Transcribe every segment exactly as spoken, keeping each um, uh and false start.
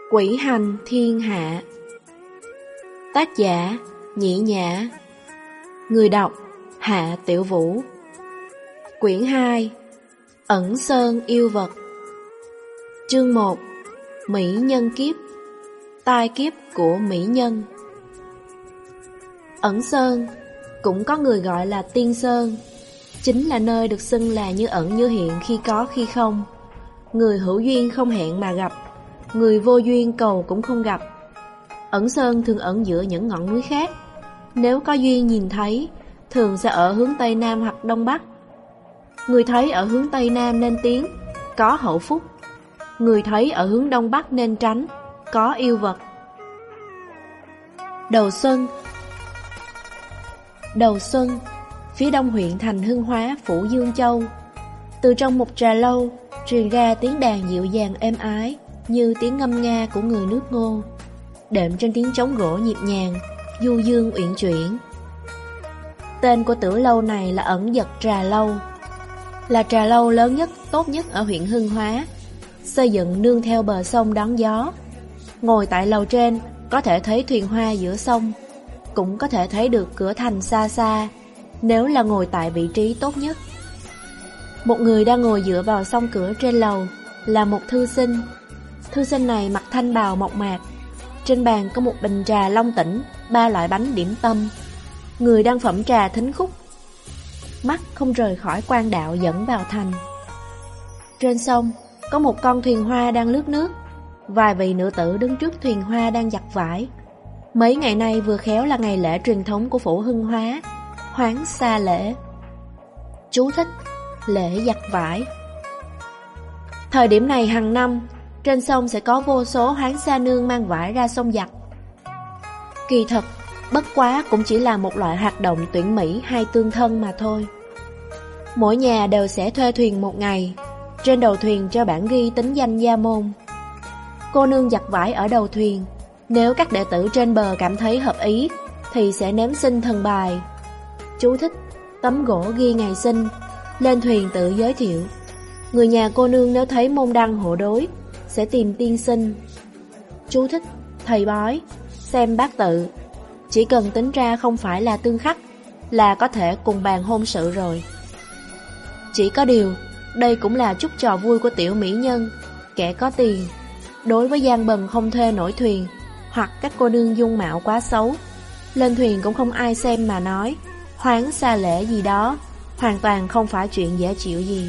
Quỷ hành thiên hạ. Tác giả Nhĩ Nhã. Người đọc Hạ Tiểu Vũ. Quyển hai Ẩn Sơn Yêu Vật. Chương một Mỹ Nhân Kiếp. Tai kiếp của Mỹ Nhân. Ẩn Sơn, cũng có người gọi là Tiên Sơn, chính là nơi được xưng là như ẩn như hiện, khi có khi không. Người hữu duyên không hẹn mà gặp, người vô duyên cầu cũng không gặp. Ẩn Sơn thường ẩn giữa những ngọn núi khác. Nếu có duyên nhìn thấy, thường sẽ ở hướng Tây Nam hoặc Đông Bắc. Người thấy ở hướng Tây Nam nên tiến, có hậu phúc. Người thấy ở hướng Đông Bắc nên tránh, có yêu vật. Đầu xuân. Đầu xuân, phía đông huyện thành Hưng Hóa, phủ Dương Châu, từ trong một trà lâu truyền ra tiếng đàn dịu dàng êm ái, như tiếng ngâm nga của người nước Ngô, đệm trên tiếng trống gỗ nhịp nhàng, du dương uyển chuyển. Tên của tử lâu này là Ẩn Dật Trà Lâu, là trà lâu lớn nhất, tốt nhất ở huyện Hưng Hóa, xây dựng nương theo bờ sông đón gió. Ngồi tại lầu trên có thể thấy thuyền hoa giữa sông, cũng có thể thấy được cửa thành xa xa, nếu là ngồi tại vị trí tốt nhất. Một người đang ngồi dựa vào song cửa trên lầu là một thư sinh. Thư sinh này mặc thanh bào mộc mạc, trên bàn có một bình trà long tỉnh, ba loại bánh điểm tâm. Người đang phẩm trà thính khúc, mắt không rời khỏi quan đạo dẫn vào thành. Trên sông có một con thuyền hoa đang lướt nước, vài vị nữ tử đứng trước thuyền hoa đang giặt vải. Mấy ngày nay vừa khéo là ngày lễ truyền thống của phủ Hưng Hóa, Hoáng Sa lễ. Chú thích: lễ giặt vải. Thời điểm này hàng năm, trên sông sẽ có vô số hoáng sa nương mang vải ra sông giặt. Kỳ thật, bất quá cũng chỉ là một loại hoạt động tuyển mỹ hay tương thân mà thôi. Mỗi nhà đều sẽ thuê thuyền một ngày, trên đầu thuyền cho bản ghi tính danh gia môn. Cô nương giặt vải ở đầu thuyền, nếu các đệ tử trên bờ cảm thấy hợp ý thì sẽ ném sinh thần bài. Chú thích: tấm gỗ ghi ngày sinh, lên thuyền tự giới thiệu. Người nhà cô nương nếu thấy môn đăng hộ đối sẽ tìm tiên sinh. Chú thích: thầy bói, xem bát tự, chỉ cần tính ra không phải là tương khắc là có thể cùng bàn hôn sự rồi. Chỉ có điều, đây cũng là chút trò vui của tiểu mỹ nhân, kẻ có tiền. Đối với gian bần không thuê nổi thuyền, hoặc các cô nương dung mạo quá xấu, lên thuyền cũng không ai xem mà nói, hoáng sa lễ gì đó, hoàn toàn không phải chuyện dễ chịu gì.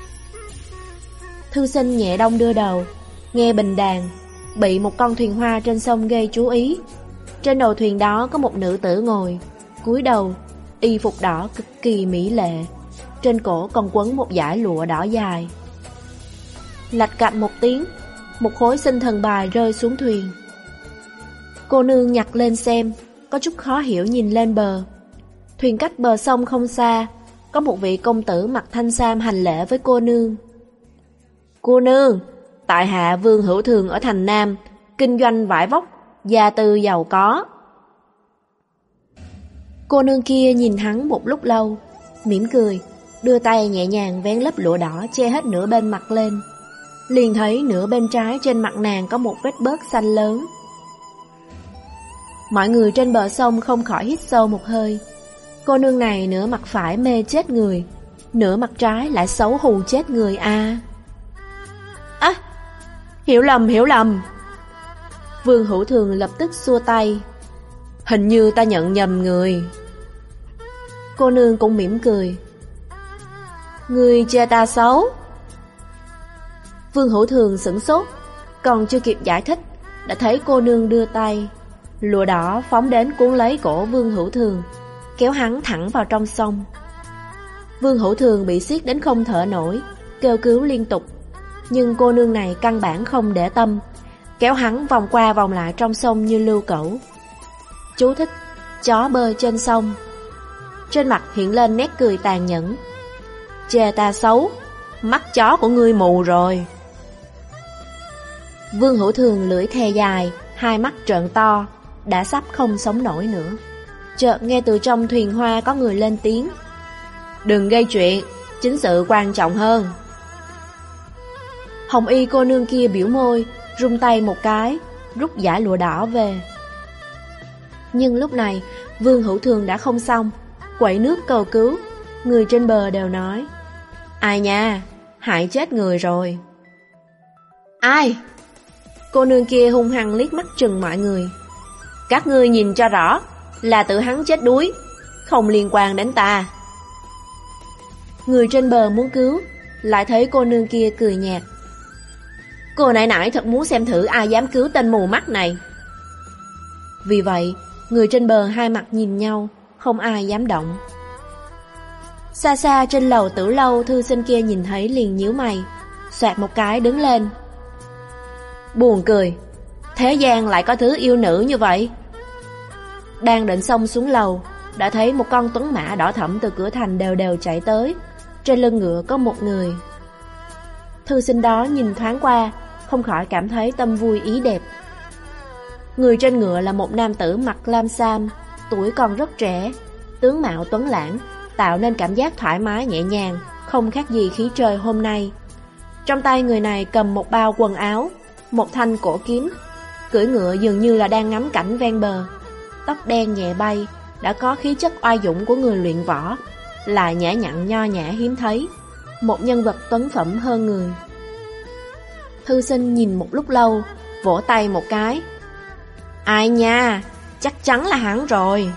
Thư sinh nhẹ đông đưa đầu, nghe bình đàn, bị một con thuyền hoa trên sông gây chú ý. Trên đầu thuyền đó có một nữ tử ngồi, cúi đầu, y phục đỏ cực kỳ mỹ lệ, trên cổ còn quấn một dải lụa đỏ dài. Lạch cạch một tiếng, một khối sinh thần bài rơi xuống thuyền. Cô nương nhặt lên xem, có chút khó hiểu nhìn lên bờ. Thuyền cách bờ sông không xa, có một vị công tử mặc thanh sam hành lễ với cô nương. Cô nương, tại hạ Vương Hữu Thường ở thành Nam, kinh doanh vải vóc, gia tư giàu có. Cô nương kia nhìn hắn một lúc lâu, mỉm cười, đưa tay nhẹ nhàng vén lớp lụa đỏ che hết nửa bên mặt lên. Liền thấy nửa bên trái trên mặt nàng có một vết bớt xanh lớn. Mọi người trên bờ sông không khỏi hít sâu một hơi. Cô nương này nửa mặt phải mê chết người, nửa mặt trái lại xấu hù chết người a. À. à, hiểu lầm, hiểu lầm. Vương Hữu Thường lập tức xua tay. Hình như ta nhận nhầm người. Cô nương cũng mỉm cười. Người chê ta xấu. Vương Hữu Thường sửng sốt, còn chưa kịp giải thích, đã thấy cô nương đưa tay, lụa đỏ phóng đến cuốn lấy cổ Vương Hữu Thường, kéo hắn thẳng vào trong sông. Vương Hữu Thường bị siết đến không thở nổi, kêu cứu liên tục, nhưng cô nương này căn bản không để tâm, kéo hắn vòng qua vòng lại trong sông như lưu cẩu. Chú thích: chó bơi trên sông. Trên mặt hiện lên nét cười tàn nhẫn. Chê ta xấu, mắt chó của ngươi mù rồi. Vương Hữu Thường lưỡi thè dài, hai mắt trợn to, đã sắp không sống nổi nữa. Chợt nghe từ trong thuyền hoa có người lên tiếng. Đừng gây chuyện, chính sự quan trọng hơn. Hồng y cô nương kia biểu môi, rung tay một cái, rút dải lụa đỏ về. Nhưng lúc này, Vương Hữu Thường đã không xong, quậy nước cầu cứu. Người trên bờ đều nói: ai nha, hại chết người rồi. Ai? Cô nương kia hung hăng liếc mắt trừng mọi người. Các ngươi nhìn cho rõ, là tự hắn chết đuối, không liên quan đến ta. Người trên bờ muốn cứu, lại thấy cô nương kia cười nhạt. Cô nãy nãy thật muốn xem thử ai dám cứu tên mù mắt này. Vì vậy, người trên bờ hai mặt nhìn nhau, không ai dám động. Xa xa trên lầu Tử lâu, thư sinh kia nhìn thấy liền nhíu mày, xoẹt một cái đứng lên. Buồn cười, thế gian lại có thứ yêu nữ như vậy. Đang định xông xuống lầu, đã thấy một con tuấn mã đỏ thẫm từ cửa thành đều đều chạy tới. Trên lưng ngựa có một người. Thư sinh đó nhìn thoáng qua, không khỏi cảm thấy tâm vui ý đẹp. Người trên ngựa là một nam tử mặc lam sam, tuổi còn rất trẻ, tướng mạo tuấn lãng, tạo nên cảm giác thoải mái nhẹ nhàng, không khác gì khí trời hôm nay. Trong tay người này cầm một bao quần áo, một thanh cổ kiếm, cưỡi ngựa dường như là đang ngắm cảnh ven bờ. Tóc đen nhẹ bay, đã có khí chất oai dũng của người luyện võ, lại nhã nhặn nho nhã hiếm thấy, một nhân vật tuấn phẩm hơn người. Thư sinh nhìn một lúc lâu, vỗ tay một cái. Ai nha, chắc chắn là hắn rồi.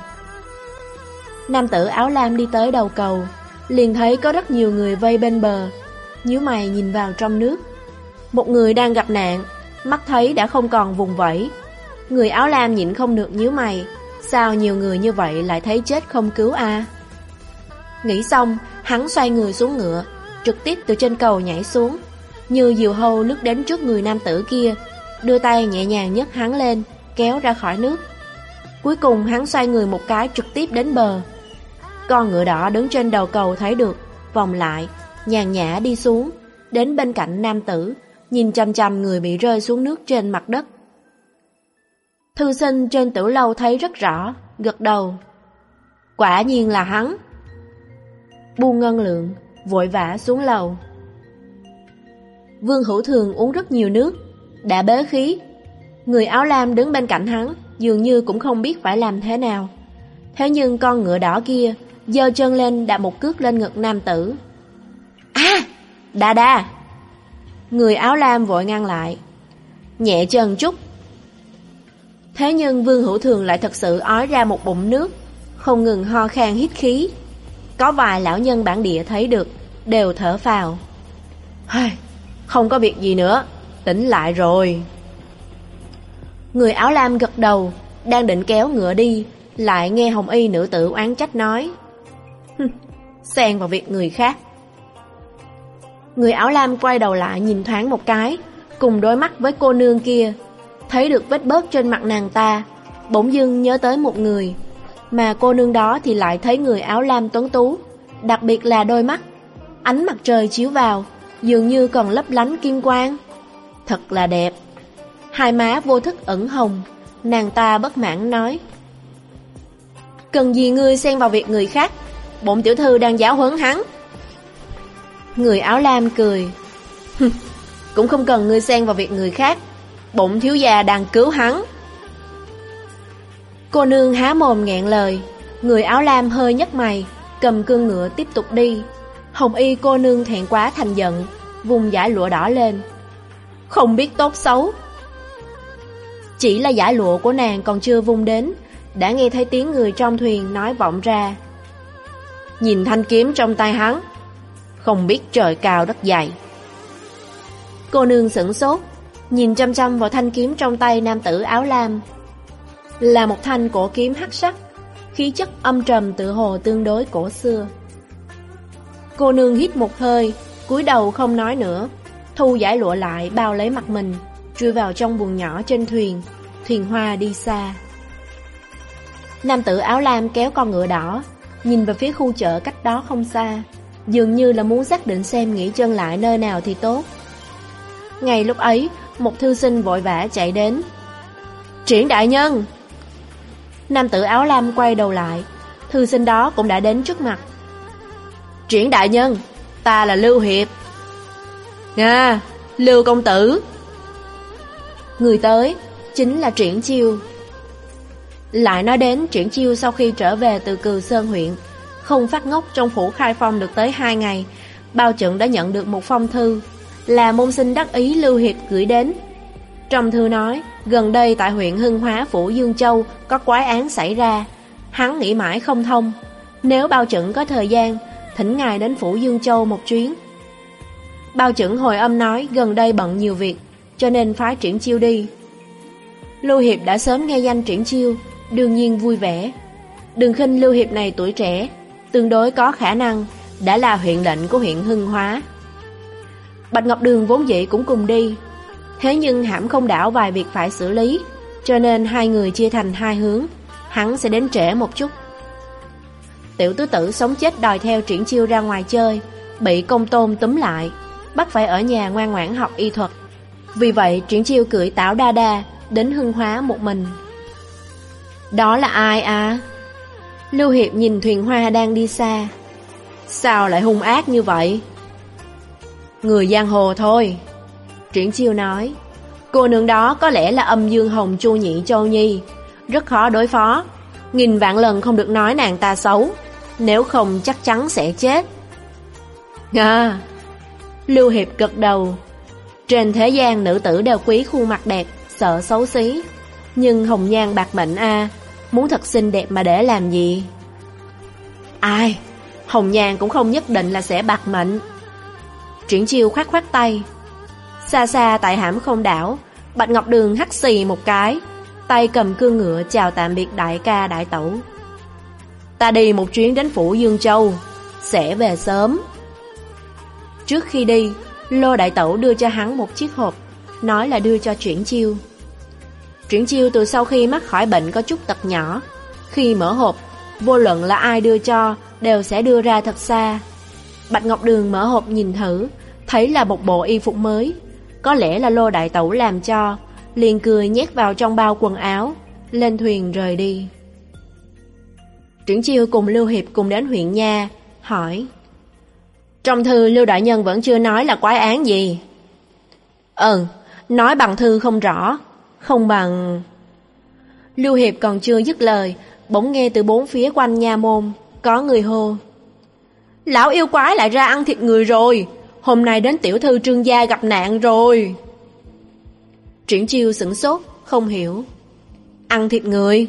Nam tử áo lam đi tới đầu cầu, liền thấy có rất nhiều người vây bên bờ, nhíu mày nhìn vào trong nước. Một người đang gặp nạn, mắt thấy đã không còn vùng vẫy. Người áo lam nhịn không được nhíu mày, sao nhiều người như vậy lại thấy chết không cứu a? Nghĩ xong, hắn xoay người xuống ngựa, trực tiếp từ trên cầu nhảy xuống, như diều hâu lướt đến trước người nam tử kia, đưa tay nhẹ nhàng nhấc hắn lên, kéo ra khỏi nước. Cuối cùng hắn xoay người một cái trực tiếp đến bờ. Con ngựa đỏ đứng trên đầu cầu thấy được, vòng lại, nhàn nhã đi xuống, đến bên cạnh nam tử, nhìn chằm chằm người bị rơi xuống nước trên mặt đất. Thư sinh trên Tử lâu thấy rất rõ, gật đầu. Quả nhiên là hắn. Buông ngân lượng, vội vã xuống lầu. Vương Hữu Thường uống rất nhiều nước, đã bế khí. Người áo lam đứng bên cạnh hắn, dường như cũng không biết phải làm thế nào. Thế nhưng con ngựa đỏ kia giơ chân lên đạp một cước lên ngực nam tử. À, đà đà. Người áo lam vội ngăn lại. Nhẹ chân chút. Thế nhưng Vương Hữu Thường lại thật sự ói ra một bụng nước, không ngừng ho khan hít khí. Có vài lão nhân bản địa thấy được, đều thở phào. Không có việc gì nữa, tỉnh lại rồi. Người áo lam gật đầu, đang định kéo ngựa đi, lại nghe hồng y nữ tử oán trách nói. Xen vào việc người khác. Người áo lam quay đầu lại nhìn thoáng một cái, cùng đối mắt với cô nương kia, thấy được vết bớt trên mặt nàng ta, bỗng dưng nhớ tới một người. Mà cô nương đó thì lại thấy người áo lam tuấn tú, đặc biệt là đôi mắt, ánh mặt trời chiếu vào, dường như còn lấp lánh kim quang. Thật là đẹp. Hai má vô thức ửng hồng, nàng ta bất mãn nói. Cần gì ngươi xen vào việc người khác, bổn tiểu thư đang giáo huấn hắn. Người áo lam cười. Cũng không cần ngươi xen vào việc người khác, bổn thiếu gia đang cứu hắn. Cô nương há mồm nghẹn lời. Người áo lam hơi nhấc mày, cầm cương ngựa tiếp tục đi. Hồng y cô nương thẹn quá thành giận, vùng dải lụa đỏ lên. Không biết tốt xấu. Chỉ là dải lụa của nàng còn chưa vung đến, đã nghe thấy tiếng người trong thuyền nói vọng ra. Nhìn thanh kiếm trong tay hắn, không biết trời cao đất dày. Cô nương sửng sốt, nhìn chăm chăm vào thanh kiếm trong tay nam tử áo lam. Là một thanh cổ kiếm hắc sắc, khí chất âm trầm tự hồ tương đối cổ xưa. Cô nương hít một hơi, cúi đầu không nói nữa, thu dải lụa lại bao lấy mặt mình, chui vào trong buồng nhỏ trên thuyền. Thuyền hoa đi xa. Nam tử áo lam kéo con ngựa đỏ, nhìn về phía khu chợ cách đó không xa, dường như là muốn xác định xem nghỉ chân lại nơi nào thì tốt. Ngay lúc ấy, một thư sinh vội vã chạy đến. Triển đại nhân! Nam tử áo lam quay đầu lại, thư sinh đó cũng đã đến trước mặt. Triển đại nhân, ta là Lưu Hiệp. À, Lưu công tử. Người tới chính là Triển Chiêu. Lại nói đến Triển Chiêu sau khi trở về từ Cừ Sơn huyện, không phát ngốc trong phủ Khai Phong được tới hai ngày, Bao Chuẩn đã nhận được một phong thư, là môn sinh đắc ý Lưu Hiệp gửi đến. Trong thư nói, gần đây tại huyện Hưng Hóa phủ Dương Châu có quái án xảy ra, hắn nghĩ mãi không thông. Nếu Bao Chuẩn có thời gian, thỉnh ngài đến phủ Dương Châu một chuyến. Bao Chuẩn hồi âm nói gần đây bận nhiều việc, cho nên phái Triển Chiêu đi. Lưu Hiệp đã sớm nghe danh Triển Chiêu, đương nhiên vui vẻ. Đừng khinh Lưu Hiệp này tuổi trẻ, tương đối có khả năng, đã là huyện lệnh của huyện Hưng Hóa. Bạch Ngọc Đường vốn dĩ cũng cùng đi, thế nhưng hãm không đảo vài việc phải xử lý, cho nên hai người chia thành hai hướng, hắn sẽ đến trễ một chút. Tiểu tứ tử sống chết đòi theo Triển Chiêu ra ngoài chơi, bị công tôn túm lại, bắt phải ở nhà ngoan ngoãn học y thuật. Vì vậy Triển Chiêu cưỡi tảo đa đa đến Hưng Hóa một mình. Đó là ai à? Lưu Hiệp nhìn thuyền hoa đang đi xa. Sao lại hung ác như vậy? Người giang hồ thôi. Triển Chiêu nói, cô nương đó có lẽ là Âm Dương Hồng Chu Nhị Châu Nhi, rất khó đối phó. Nghìn vạn lần không được nói nàng ta xấu, nếu không chắc chắn sẽ chết. À, Lưu Hiệp gật đầu. Trên thế gian nữ tử đều quý khuôn mặt đẹp, sợ xấu xí, nhưng hồng nhan bạc mệnh a, muốn thật xinh đẹp mà để làm gì? Ai, hồng nhan cũng không nhất định là sẽ bạc mệnh. Triển Chiêu khoát khoát tay. Xa xa tại hãm không đảo, Bạch Ngọc Đường hắt xì một cái, tay cầm cương ngựa chào tạm biệt đại ca đại tẩu. Ta đi một chuyến đến phủ Dương Châu, sẽ về sớm. Trước khi đi, Lô đại tẩu đưa cho hắn một chiếc hộp, nói là đưa cho Triển Chiêu. Triển Chiêu từ sau khi mắc khỏi bệnh có chút tật nhỏ, khi mở hộp, vô luận là ai đưa cho đều sẽ đưa ra thật xa. Bạch Ngọc Đường mở hộp nhìn thử, thấy là một bộ y phục mới, có lẽ là Lô đại tẩu làm cho, liền cười nhét vào trong bao quần áo, lên thuyền rời đi. Triển Chiêu cùng Lưu Hiệp cùng đến huyện Nha, hỏi: trong thư Lưu đại nhân vẫn chưa nói là quái án gì? Ừ, nói bằng thư không rõ, không bằng... Lưu Hiệp còn chưa dứt lời, bỗng nghe từ bốn phía quanh nha môn có người hô: lão yêu quái lại ra ăn thịt người rồi, hôm nay đến tiểu thư Trương gia gặp nạn rồi. Triển Chiêu sửng sốt, không hiểu. Ăn thịt người?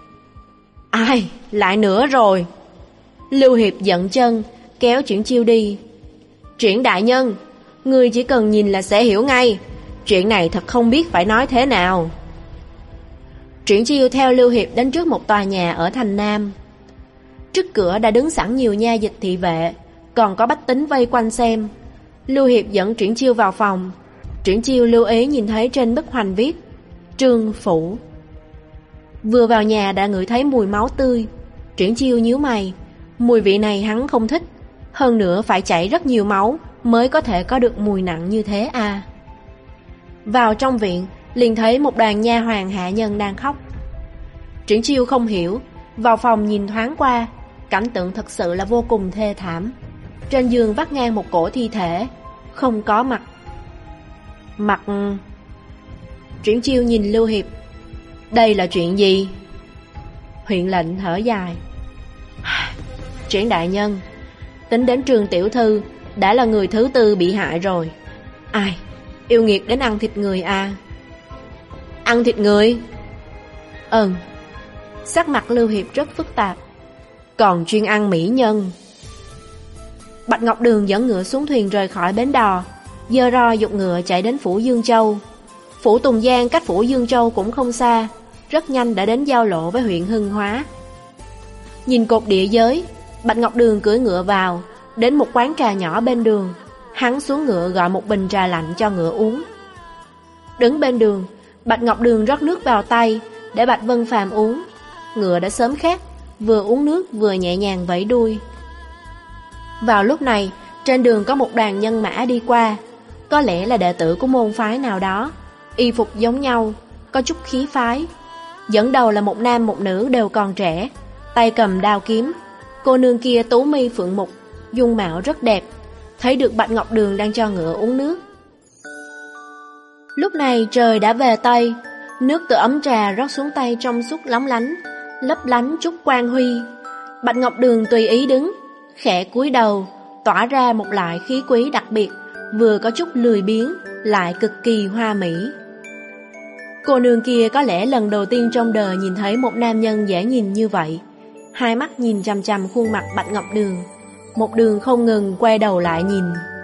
Ai, lại nữa rồi. Lưu Hiệp giận chân, kéo Triển Chiêu đi. Triển đại nhân, người chỉ cần nhìn là sẽ hiểu ngay, chuyện này thật không biết phải nói thế nào. Triển Chiêu theo Lưu Hiệp đến trước một tòa nhà ở thành Nam. Trước cửa đã đứng sẵn nhiều nha dịch thị vệ, còn có bách tính vây quanh xem. Lưu Hiệp dẫn Triển Chiêu vào phòng. Triển Chiêu lưu ý nhìn thấy trên bức hoành viết Trương Phủ. Vừa vào nhà đã ngửi thấy mùi máu tươi. Triển Chiêu nhíu mày, mùi vị này hắn không thích, hơn nữa phải chảy rất nhiều máu mới có thể có được mùi nặng như thế à. Vào trong viện, liền thấy một đoàn nha hoàn hạ nhân đang khóc. Triển Chiêu không hiểu, vào phòng nhìn thoáng qua, cảnh tượng thật sự là vô cùng thê thảm. Trên giường vắt ngang một cổ thi thể, không có mặt. Mặt... Triển Chiêu nhìn Lưu Hiệp. Đây là chuyện gì? Huyện lệnh thở dài. Triển đại nhân, tính đến Trường tiểu thư đã là người thứ tư bị hại rồi. Ai, yêu nghiệt đến ăn thịt người à? Ăn thịt người? Ừ. Sắc mặt Lưu Hiệp rất phức tạp. Còn chuyên ăn mỹ nhân. Bạch Ngọc Đường dẫn ngựa xuống thuyền rời khỏi bến đò, giơ roi giục ngựa chạy đến phủ Dương Châu. Phủ Tùng Giang cách phủ Dương Châu cũng không xa, rất nhanh đã đến giao lộ với huyện Hưng Hóa. Nhìn cột địa giới, Bạch Ngọc Đường cưỡi ngựa vào, đến một quán trà nhỏ bên đường. Hắn xuống ngựa gọi một bình trà lạnh cho ngựa uống. Đứng bên đường, Bạch Ngọc Đường rót nước vào tay để Bạch Vân Phàm uống. Ngựa đã sớm khát, vừa uống nước vừa nhẹ nhàng vẫy đuôi. Vào lúc này, trên đường có một đoàn nhân mã đi qua, có lẽ là đệ tử của môn phái nào đó, y phục giống nhau, có chút khí phái. Dẫn đầu là một nam một nữ đều còn trẻ, tay cầm đao kiếm. Cô nương kia tú mi phượng mục, dung mạo rất đẹp, thấy được Bạch Ngọc Đường đang cho ngựa uống nước. Lúc này trời đã về Tây, nước từ ấm trà rót xuống tay trong suốt lóng lánh, lấp lánh chút quang huy. Bạch Ngọc Đường tùy ý đứng, khẽ cúi đầu, tỏa ra một loại khí quý đặc biệt, vừa có chút lười biếng, lại cực kỳ hoa mỹ. Cô nương kia có lẽ lần đầu tiên trong đời nhìn thấy một nam nhân dễ nhìn như vậy. Hai mắt nhìn chằm chằm khuôn mặt Bạch Ngọc Đường, một đường không ngừng quay đầu lại nhìn.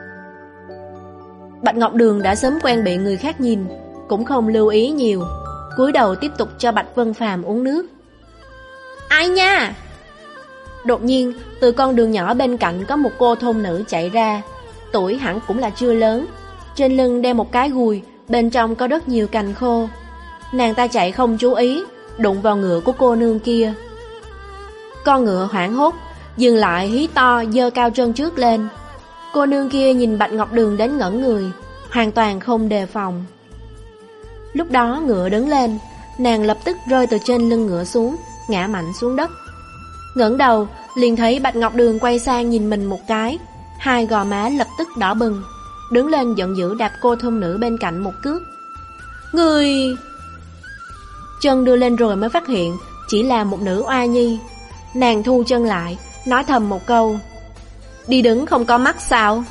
Bạch Ngọc Đường đã sớm quen bị người khác nhìn, cũng không lưu ý nhiều, cúi đầu tiếp tục cho Bạch Vân Phàm uống nước. Ai nha! Đột nhiên, từ con đường nhỏ bên cạnh có một cô thôn nữ chạy ra, tuổi hẳn cũng là chưa lớn, trên lưng đeo một cái gùi, bên trong có rất nhiều cành khô. Nàng ta chạy không chú ý, đụng vào ngựa của cô nương kia. Con ngựa hoảng hốt, dừng lại hí to, giơ cao chân trước lên. Cô nương kia nhìn Bạch Ngọc Đường đến ngẩn người, hoàn toàn không đề phòng. Lúc đó ngựa đứng lên, nàng lập tức rơi từ trên lưng ngựa xuống, ngã mạnh xuống đất. Ngẩng đầu, liền thấy Bạch Ngọc Đường quay sang nhìn mình một cái, hai gò má lập tức đỏ bừng, đứng lên giận dữ đạp cô thôn nữ bên cạnh một cước. Người... Chân đưa lên rồi mới phát hiện chỉ là một nữ oa nhi. Nàng thu chân lại, nói thầm một câu: đi đứng không có mắt sao?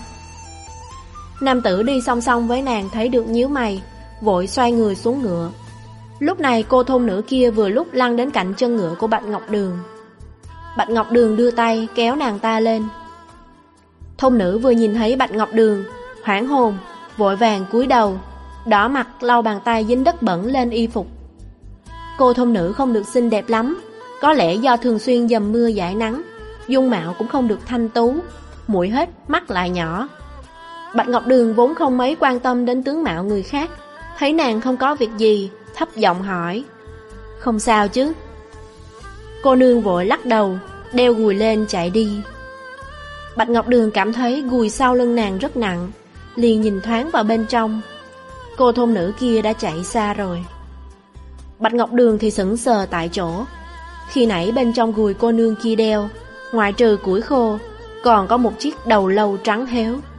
Nam tử đi song song với nàng thấy được nhíu mày, vội xoay người xuống ngựa. Lúc này cô thôn nữ kia vừa lúc lăn đến cạnh chân ngựa của Bạch Ngọc Đường. Bạch Ngọc Đường đưa tay kéo nàng ta lên. Thôn nữ vừa nhìn thấy Bạch Ngọc Đường, hoảng hồn, vội vàng cúi đầu, đỏ mặt lau bàn tay dính đất bẩn lên y phục. Cô thôn nữ không được xinh đẹp lắm, có lẽ do thường xuyên dầm mưa dãi nắng, dung mạo cũng không được thanh tú, mũi hết, mắt lại nhỏ. Bạch Ngọc Đường vốn không mấy quan tâm đến tướng mạo người khác, thấy nàng không có việc gì, thấp giọng hỏi: không sao chứ? Cô nương vội lắc đầu, đeo gùi lên chạy đi. Bạch Ngọc Đường cảm thấy gùi sau lưng nàng rất nặng, liền nhìn thoáng vào bên trong. Cô thôn nữ kia đã chạy xa rồi. Bạch Ngọc Đường thì sững sờ tại chỗ. Khi nãy bên trong gùi cô nương kia đeo, ngoại trừ củi khô, còn có một chiếc đầu lâu trắng héo.